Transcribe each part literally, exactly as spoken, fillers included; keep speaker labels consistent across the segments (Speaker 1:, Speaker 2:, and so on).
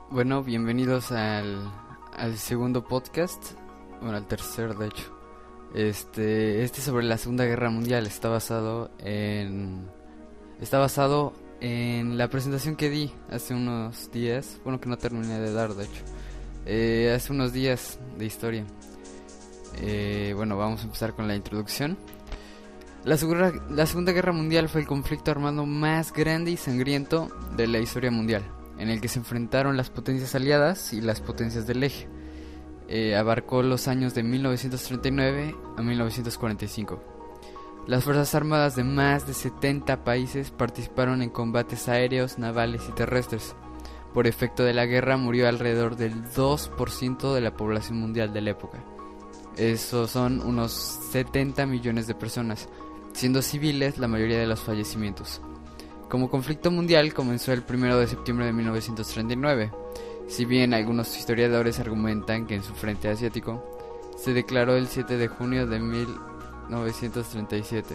Speaker 1: Bueno, bienvenidos al, al segundo podcast, bueno, al tercer de hecho. Este, este sobre la Segunda Guerra Mundial está basado en, está basado en la presentación que di hace unos días, bueno que no terminé de dar de hecho, eh, hace unos días de historia. Eh, bueno, vamos a empezar con la introducción. La segura, la Segunda Guerra Mundial fue el conflicto armado más grande y sangriento de la historia mundial, en el que se enfrentaron las potencias aliadas y las potencias del eje. Eh, abarcó los años de mil novecientos treinta y nueve a mil novecientos cuarenta y cinco. Las fuerzas armadas de más de setenta países participaron en combates aéreos, navales y terrestres. Por efecto de la guerra murió alrededor del dos por ciento de la población mundial de la época. Esos son unos setenta millones de personas, siendo civiles la mayoría de los fallecimientos. Como conflicto mundial comenzó el primero de septiembre de mil novecientos treinta y nueve, si bien algunos historiadores argumentan que en su frente asiático se declaró el siete de junio de mil novecientos treinta y siete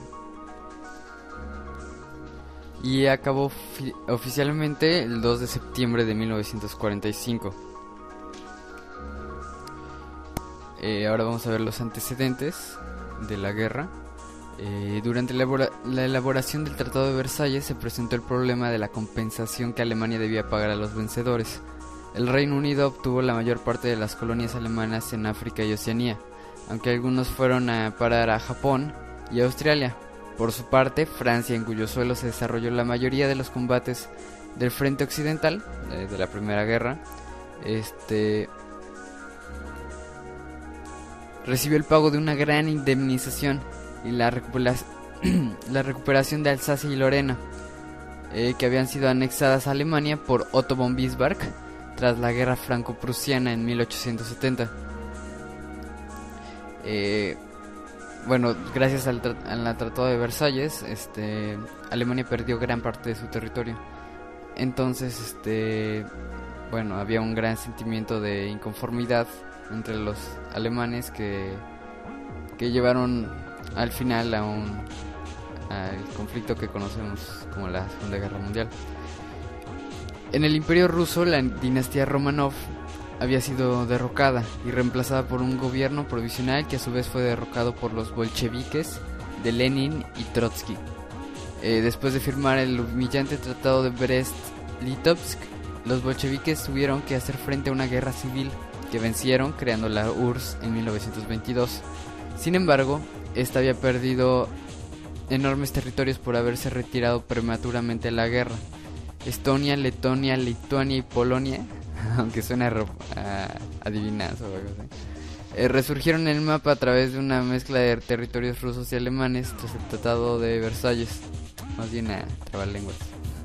Speaker 1: y acabó fi- oficialmente el dos de septiembre de mil novecientos cuarenta y cinco. Eh, ahora vamos a ver los antecedentes de la guerra. Eh, durante la, elabora- la elaboración del Tratado de Versalles se presentó el problema de la compensación que Alemania debía pagar a los vencedores. El Reino Unido obtuvo la mayor parte de las colonias alemanas en África y Oceanía, aunque algunos fueron a parar a Japón y Australia. Por su parte, Francia, en cuyo suelo se desarrolló la mayoría de los combates del frente occidental eh, de la Primera Guerra, este... recibió el pago de una gran indemnización y la, recupera- la recuperación de Alsacia y Lorena, eh, que habían sido anexadas a Alemania por Otto von Bismarck tras la guerra franco-prusiana en mil ochocientos setenta. Eh, bueno, gracias al, tra- al Tratado de Versalles, este, Alemania perdió gran parte de su territorio. Entonces, este, bueno, había un gran sentimiento de inconformidad entre los alemanes que, que llevaron al final a un al conflicto que conocemos como la Segunda Guerra Mundial. En el Imperio Ruso, la dinastía Romanov había sido derrocada y reemplazada por un gobierno provisional que a su vez fue derrocado por los bolcheviques de Lenin y Trotsky. Eh, después de firmar el humillante Tratado de Brest-Litovsk, los bolcheviques tuvieron que hacer frente a una guerra civil que vencieron creando la U R S S en mil novecientos veintidós. Sin embargo, esta había perdido enormes territorios por haberse retirado prematuramente a la guerra. Estonia, Letonia, Lituania y Polonia, aunque suena a, a adivinanza o algo así, eh, resurgieron en el mapa a través de una mezcla de territorios rusos y alemanes tras el Tratado de Versalles, más bien a trabalenguas.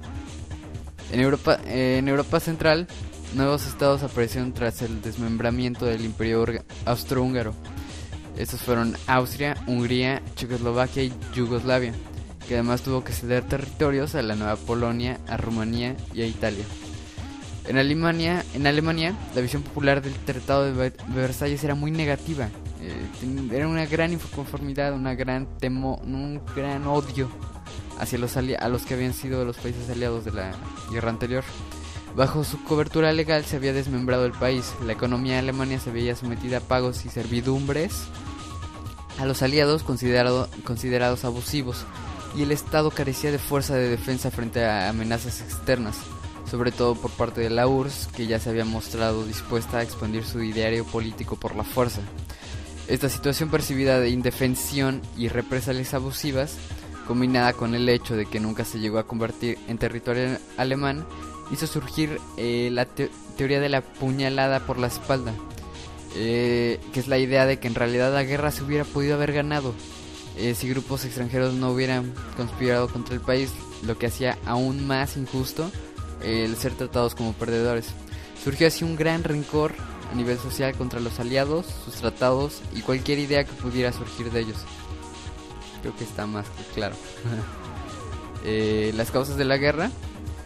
Speaker 1: En Europa, eh, en Europa Central, nuevos estados aparecieron tras el desmembramiento del Imperio Austrohúngaro. Estos fueron Austria, Hungría, Checoslovaquia y Yugoslavia, que además tuvo que ceder territorios a la nueva Polonia, a Rumanía y a Italia. En Alemania, en Alemania, la visión popular del Tratado de Versalles era muy negativa. Eh, era una gran inconformidad, una gran temo, un gran odio hacia los ali- a los que habían sido los países aliados de la guerra anterior. Bajo su cobertura legal se había desmembrado el país. La economía de Alemania se veía sometida a pagos y servidumbres a los aliados considerado, considerados abusivos, y el Estado carecía de fuerza de defensa frente a amenazas externas, sobre todo por parte de la U R S S, que ya se había mostrado dispuesta a expandir su ideario político por la fuerza. Esta situación percibida de indefensión y represalias abusivas, combinada con el hecho de que nunca se llegó a convertir en territorio alemán, hizo surgir eh, la te- teoría de la puñalada por la espalda, eh, que es la idea de que en realidad la guerra se hubiera podido haber ganado eh, si grupos extranjeros no hubieran conspirado contra el país, lo que hacía aún más injusto eh, el ser tratados como perdedores. Surgió así un gran rencor a nivel social contra los aliados, sus tratados y cualquier idea que pudiera surgir de ellos. Creo que está más que claro. eh, las causas de la guerra.